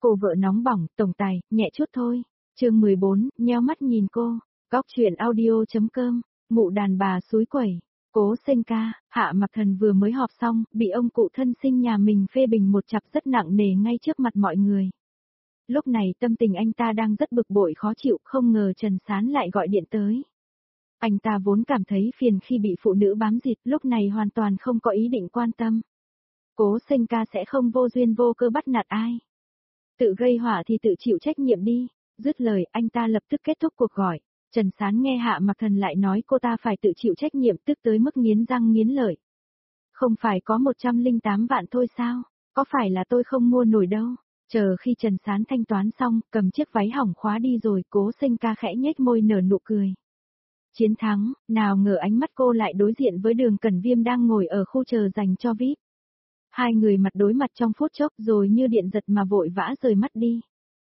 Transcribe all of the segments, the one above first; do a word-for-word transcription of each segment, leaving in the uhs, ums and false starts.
Cô vợ nóng bỏng, tổng tài, nhẹ chút thôi. Chương mười bốn, nheo mắt nhìn cô. Góc truyện audio.com, mụ đàn bà suối quẩy. Cố Sinh ca, Hạ Mặc Thần vừa mới họp xong, bị ông cụ thân sinh nhà mình phê bình một chặp rất nặng nề ngay trước mặt mọi người. Lúc này tâm tình anh ta đang rất bực bội khó chịu, không ngờ Trần Sán lại gọi điện tới. Anh ta vốn cảm thấy phiền khi bị phụ nữ bám dịt, lúc này hoàn toàn không có ý định quan tâm. Cố Sinh ca sẽ không vô duyên vô cơ bắt nạt ai. Tự gây họa thì tự chịu trách nhiệm đi. Dứt lời, anh ta lập tức kết thúc cuộc gọi. Trần Sán nghe Hạ Mặc Thần lại nói cô ta phải tự chịu trách nhiệm, tức tới mức nghiến răng nghiến lợi. Không phải có một trăm lẻ tám vạn thôi sao? Có phải là tôi không mua nổi đâu? Chờ khi Trần Sán thanh toán xong, cầm chiếc váy hỏng khóa đi rồi, Cố Sinh ca khẽ nhếch môi nở nụ cười. Chiến thắng, nào ngờ ánh mắt cô lại đối diện với Đường Cẩn Viêm đang ngồi ở khu chờ dành cho vi ai pi. Hai người mặt đối mặt trong phút chốc rồi như điện giật mà vội vã rời mắt đi.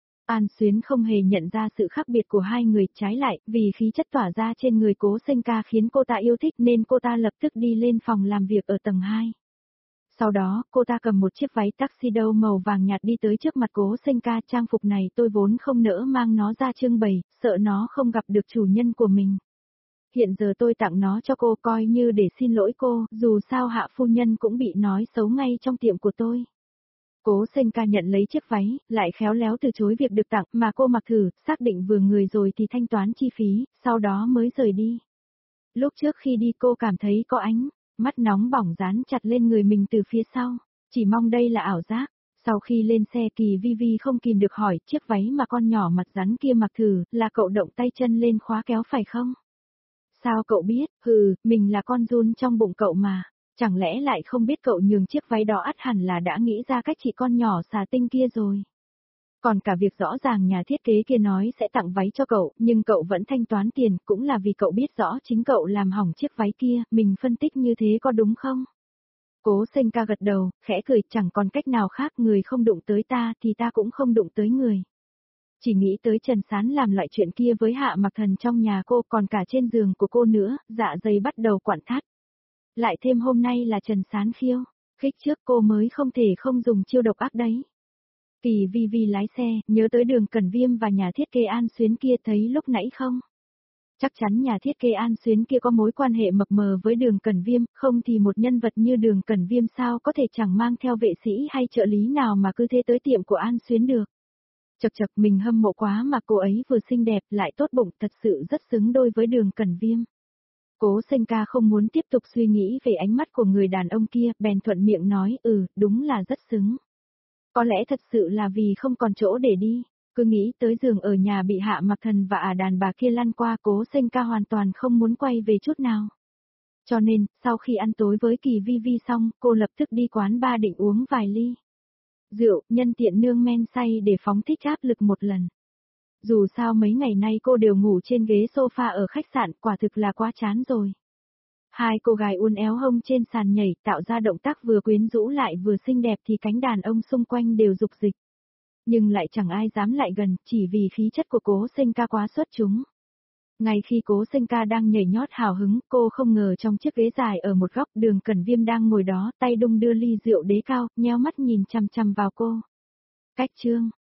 An Xuyến không hề nhận ra sự khác biệt của hai người, trái lại, vì khí chất tỏa ra trên người Cố Sinh ca khiến cô ta yêu thích nên cô ta lập tức đi lên phòng làm việc ở tầng hai. Sau đó, cô ta cầm một chiếc váy tuxedo màu vàng nhạt đi tới trước mặt Cố Sinh ca. Trang phục này tôi vốn không nỡ mang nó ra trưng bày, sợ nó không gặp được chủ nhân của mình. Hiện giờ tôi tặng nó cho cô coi như để xin lỗi cô, dù sao Hạ phu nhân cũng bị nói xấu ngay trong tiệm của tôi. Cố Sinh ca nhận lấy chiếc váy, lại khéo léo từ chối việc được tặng mà cô mặc thử, xác định vừa người rồi thì thanh toán chi phí, sau đó mới rời đi. Lúc trước khi đi cô cảm thấy có ánh mắt nóng bỏng dán chặt lên người mình từ phía sau, chỉ mong đây là ảo giác. Sau khi lên xe Kỳ Vi Vi không kìm được hỏi, chiếc váy mà con nhỏ mặt rắn kia mặc thử, là cậu động tay chân lên khóa kéo phải không? Sao cậu biết? Hừ, mình là con giun trong bụng cậu mà. Chẳng lẽ lại không biết cậu nhường chiếc váy đó ắt hẳn là đã nghĩ ra cách chị con nhỏ xà tinh kia rồi. Còn cả việc rõ ràng nhà thiết kế kia nói sẽ tặng váy cho cậu, nhưng cậu vẫn thanh toán tiền, cũng là vì cậu biết rõ chính cậu làm hỏng chiếc váy kia, mình phân tích như thế có đúng không? Cố Sinh ca gật đầu, khẽ cười, chẳng còn cách nào khác, người không đụng tới ta thì ta cũng không đụng tới người. Chỉ nghĩ tới Trần Sán làm loại chuyện kia với Hạ Mặc Thần trong nhà cô, còn cả trên giường của cô nữa, dạ dày bắt đầu quặn thắt. Lại thêm hôm nay là Trần Sán khiêu khích trước, cô mới không thể không dùng chiêu độc ác đấy. Kỳ Vi Vi lái xe, nhớ tới Đường Cẩn Viêm và nhà thiết kế An Xuyến kia thấy lúc nãy không? Chắc chắn nhà thiết kế An Xuyến kia có mối quan hệ mập mờ với Đường Cẩn Viêm, không thì một nhân vật như Đường Cẩn Viêm sao có thể chẳng mang theo vệ sĩ hay trợ lý nào mà cứ thế tới tiệm của An Xuyến được. Chật chật, mình hâm mộ quá mà cô ấy vừa xinh đẹp lại tốt bụng, thật sự rất xứng đôi với Đường Cẩn Viêm. Cố Sinh ca không muốn tiếp tục suy nghĩ về ánh mắt của người đàn ông kia, bèn thuận miệng nói, ừ, đúng là rất xứng. Có lẽ thật sự là vì không còn chỗ để đi, cứ nghĩ tới giường ở nhà bị Hạ Mặc Thần và ả đàn bà kia lăn qua, Cố Sinh ca hoàn toàn không muốn quay về chút nào. Cho nên, sau khi ăn tối với Kỳ Vi Vi xong, cô lập tức đi quán bar định uống vài ly rượu, nhân tiện nương men say để phóng thích áp lực một lần. Dù sao mấy ngày nay cô đều ngủ trên ghế sofa ở khách sạn, quả thực là quá chán rồi. Hai cô gái uốn éo hông trên sàn nhảy, tạo ra động tác vừa quyến rũ lại vừa xinh đẹp thì cánh đàn ông xung quanh đều dục dịch. Nhưng lại chẳng ai dám lại gần, chỉ vì khí chất của Cố Sinh ca quá xuất chúng. Ngay khi Cố Sinh ca đang nhảy nhót hào hứng, cô không ngờ trong chiếc ghế dài ở một góc, Đường Cẩn Viêm đang ngồi đó, tay đung đưa ly rượu đế cao, nheo mắt nhìn chằm chằm vào cô. Cách chương